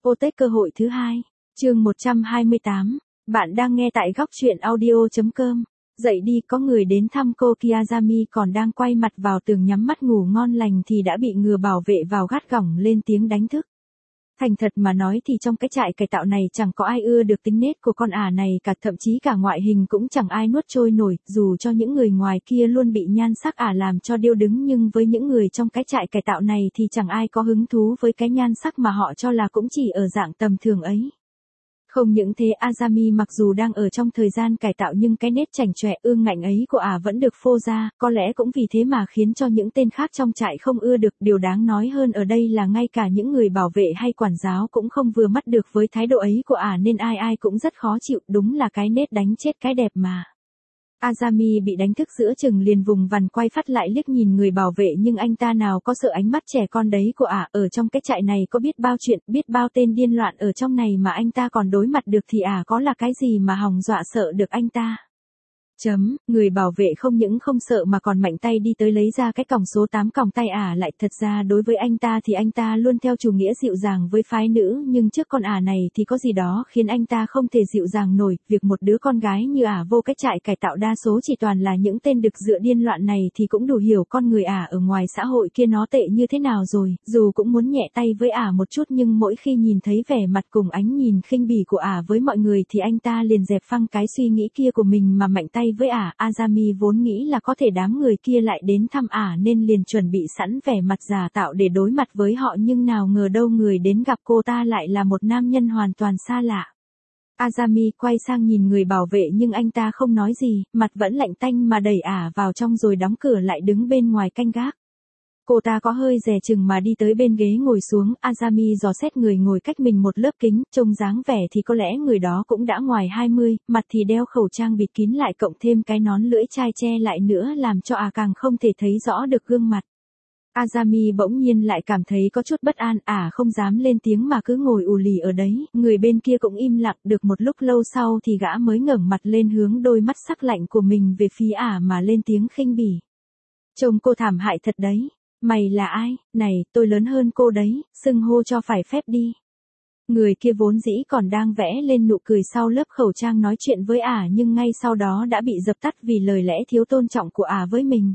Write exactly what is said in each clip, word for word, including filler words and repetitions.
Apotech cơ hội thứ hai, chương một trăm hai mươi tám. Bạn đang nghe tại góc truyện audio chấm com. Dậy đi, có người đến thăm cô. Kiyazami còn đang quay mặt vào tường nhắm mắt ngủ ngon lành thì đã bị ngừa bảo vệ vào gắt gỏng lên tiếng đánh thức. Thành thật mà nói thì trong cái trại cải tạo này chẳng có ai ưa được tính nết của con ả này cả, thậm chí cả ngoại hình cũng chẳng ai nuốt trôi nổi, dù cho những người ngoài kia luôn bị nhan sắc ả làm cho điêu đứng, nhưng với những người trong cái trại cải tạo này thì chẳng ai có hứng thú với cái nhan sắc mà họ cho là cũng chỉ ở dạng tầm thường ấy. Không những thế, Azami mặc dù đang ở trong thời gian cải tạo nhưng cái nét chảnh chọe ương ngạnh ấy của ả vẫn được phô ra, có lẽ cũng vì thế mà khiến cho những tên khác trong trại không ưa được. Điều đáng nói hơn ở đây là ngay cả những người bảo vệ hay quản giáo cũng không vừa mắt được với thái độ ấy của ả, nên ai ai cũng rất khó chịu, đúng là cái nét đánh chết cái đẹp mà. Azami bị đánh thức giữa chừng liền vùng vằng quay phát lại liếc nhìn người bảo vệ, nhưng anh ta nào có sợ ánh mắt trẻ con đấy của ả. Ở trong cái trại này có biết bao chuyện, biết bao tên điên loạn ở trong này mà anh ta còn đối mặt được thì ả có là cái gì mà hòng dọa sợ được anh ta. Chấm, người bảo vệ không những không sợ mà còn mạnh tay đi tới lấy ra cái còng số tám còng tay ả lại. Thật ra đối với anh ta thì anh ta luôn theo chủ nghĩa dịu dàng với phái nữ, nhưng trước con ả này thì có gì đó khiến anh ta không thể dịu dàng nổi. Việc một đứa con gái như ả vô cái trại cải tạo đa số chỉ toàn là những tên đực dựa điên loạn này thì cũng đủ hiểu con người ả ở ngoài xã hội kia nó tệ như thế nào rồi. Dù cũng muốn nhẹ tay với ả một chút, nhưng mỗi khi nhìn thấy vẻ mặt cùng ánh nhìn khinh bỉ của ả với mọi người thì anh ta liền dẹp phăng cái suy nghĩ kia của mình mà mạnh tay với ả. Azami vốn nghĩ là có thể đám người kia lại đến thăm ả nên liền chuẩn bị sẵn vẻ mặt giả tạo để đối mặt với họ, nhưng nào ngờ đâu người đến gặp cô ta lại là một nam nhân hoàn toàn xa lạ. Azami quay sang nhìn người bảo vệ nhưng anh ta không nói gì, mặt vẫn lạnh tanh mà đẩy ả vào trong rồi đóng cửa lại đứng bên ngoài canh gác. Cô ta có hơi dè chừng mà đi tới bên ghế ngồi xuống. Azami dò xét người ngồi cách mình một lớp kính, trông dáng vẻ thì có lẽ người đó cũng đã ngoài hai mươi, mặt thì đeo khẩu trang bịt kín lại cộng thêm cái nón lưỡi chai che lại nữa làm cho ả càng không thể thấy rõ được gương mặt. Azami bỗng nhiên lại cảm thấy có chút bất an, ả không dám lên tiếng mà cứ ngồi ù lì ở đấy. Người bên kia cũng im lặng. Được một lúc lâu sau thì gã mới ngẩng mặt lên hướng đôi mắt sắc lạnh của mình về phía ả mà lên tiếng khinh bỉ. Trông cô thảm hại thật đấy. Mày là ai? Này, tôi lớn hơn cô đấy, xưng hô cho phải phép đi. Người kia vốn dĩ còn đang vẽ lên nụ cười sau lớp khẩu trang nói chuyện với ả, nhưng ngay sau đó đã bị dập tắt vì lời lẽ thiếu tôn trọng của ả với mình.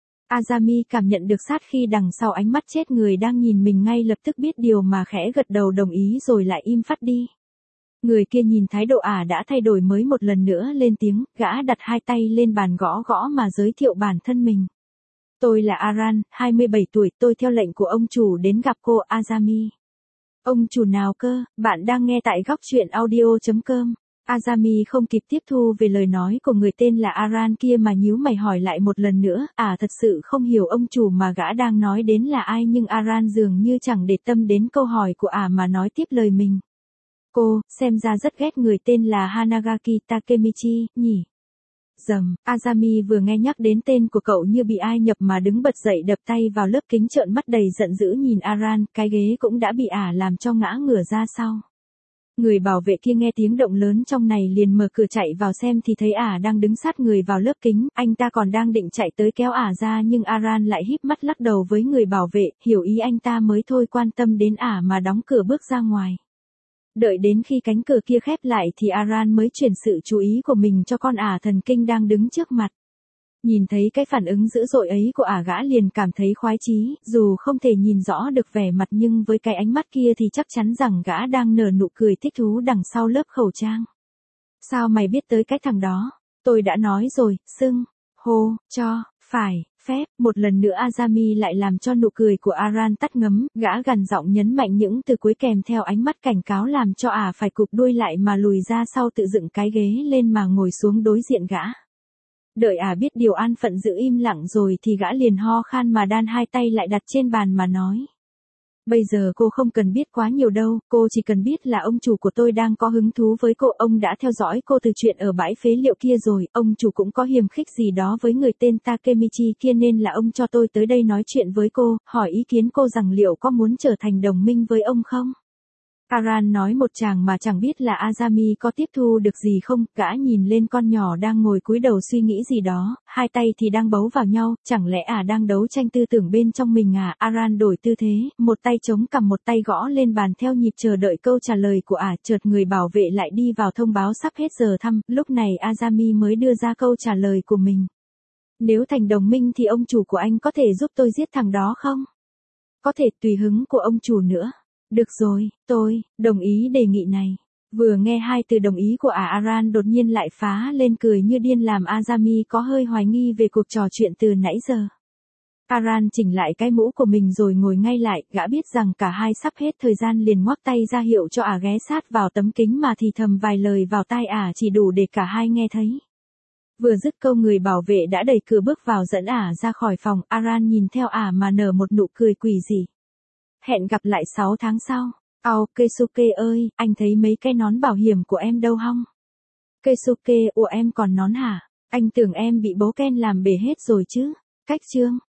Azami cảm nhận được sát khi đằng sau ánh mắt chết người đang nhìn mình, ngay lập tức biết điều mà khẽ gật đầu đồng ý rồi lại im phắt đi. Người kia nhìn thái độ ả đã thay đổi mới một lần nữa lên tiếng, gã đặt hai tay lên bàn gõ gõ mà giới thiệu bản thân mình. Tôi là Aran, hai mươi bảy tuổi, tôi theo lệnh của ông chủ đến gặp cô. Azami. Ông chủ nào cơ? Bạn đang nghe tại góc truyện audio chấm com. Azami không kịp tiếp thu về lời nói của người tên là Aran kia mà nhíu mày hỏi lại một lần nữa. À, thật sự không hiểu ông chủ mà gã đang nói đến là ai, nhưng Aran dường như chẳng để tâm đến câu hỏi của ả mà nói tiếp lời mình. Cô, xem ra rất ghét người tên là Hanagaki Takemichi, nhỉ? Dầm, Azami vừa nghe nhắc đến tên của cậu như bị ai nhập mà đứng bật dậy đập tay vào lớp kính trợn mắt đầy giận dữ nhìn Aran, cái ghế cũng đã bị ả làm cho ngã ngửa ra sau. Người bảo vệ kia nghe tiếng động lớn trong này liền mở cửa chạy vào xem thì thấy ả đang đứng sát người vào lớp kính, anh ta còn đang định chạy tới kéo ả ra nhưng Aran lại híp mắt lắc đầu với người bảo vệ, hiểu ý anh ta mới thôi quan tâm đến ả mà đóng cửa bước ra ngoài. Đợi đến khi cánh cửa kia khép lại thì Aran mới chuyển sự chú ý của mình cho con ả thần kinh đang đứng trước mặt. Nhìn thấy cái phản ứng dữ dội ấy của ả, gã liền cảm thấy khoái chí, dù không thể nhìn rõ được vẻ mặt nhưng với cái ánh mắt kia thì chắc chắn rằng gã đang nở nụ cười thích thú đằng sau lớp khẩu trang. Sao mày biết tới cái thằng đó? Tôi đã nói rồi, xưng, hô, cho, phải, phép. Một lần nữa Azami lại làm cho nụ cười của Aran tắt ngấm, gã gằn giọng nhấn mạnh những từ cuối kèm theo ánh mắt cảnh cáo làm cho ả phải cụp đuôi lại mà lùi ra sau, tự dựng cái ghế lên mà ngồi xuống đối diện gã. Đợi ả biết điều an phận giữ im lặng rồi thì gã liền ho khan mà đan hai tay lại đặt trên bàn mà nói. Bây giờ cô không cần biết quá nhiều đâu, cô chỉ cần biết là ông chủ của tôi đang có hứng thú với cô, ông đã theo dõi cô từ chuyện ở bãi phế liệu kia rồi, ông chủ cũng có hiềm khích gì đó với người tên Takemichi kia nên là ông cho tôi tới đây nói chuyện với cô, hỏi ý kiến cô rằng liệu có muốn trở thành đồng minh với ông không? Aran nói một chàng mà chẳng biết là Azami có tiếp thu được gì không, gã nhìn lên con nhỏ đang ngồi cúi đầu suy nghĩ gì đó, hai tay thì đang bấu vào nhau, chẳng lẽ ả à đang đấu tranh tư tưởng bên trong mình à? Aran đổi tư thế, một tay chống cằm một tay gõ lên bàn theo nhịp chờ đợi câu trả lời của ả, à, chợt người bảo vệ lại đi vào thông báo sắp hết giờ thăm, lúc này Azami mới đưa ra câu trả lời của mình. Nếu thành đồng minh thì ông chủ của anh có thể giúp tôi giết thằng đó không? Có thể, tùy hứng của ông chủ nữa. Được rồi, tôi, đồng ý đề nghị này. Vừa nghe hai từ đồng ý của ả à, Aran đột nhiên lại phá lên cười như điên làm Azami có hơi hoài nghi về cuộc trò chuyện từ nãy giờ. Aran chỉnh lại cái mũ của mình rồi ngồi ngay lại, gã biết rằng cả hai sắp hết thời gian liền ngoắc tay ra hiệu cho ả à ghé sát vào tấm kính mà thì thầm vài lời vào tai ả à chỉ đủ để cả hai nghe thấy. Vừa dứt câu người bảo vệ đã đẩy cửa bước vào dẫn ả à ra khỏi phòng, Aran nhìn theo ả à mà nở một nụ cười quỷ dị. Hẹn gặp lại sáu tháng sau. Ao, Keisuke ơi, anh thấy mấy cái nón bảo hiểm của em đâu hông? Keisuke, ủa em còn nón hả? Anh tưởng em bị bố Ken làm bể hết rồi chứ. Cách chương.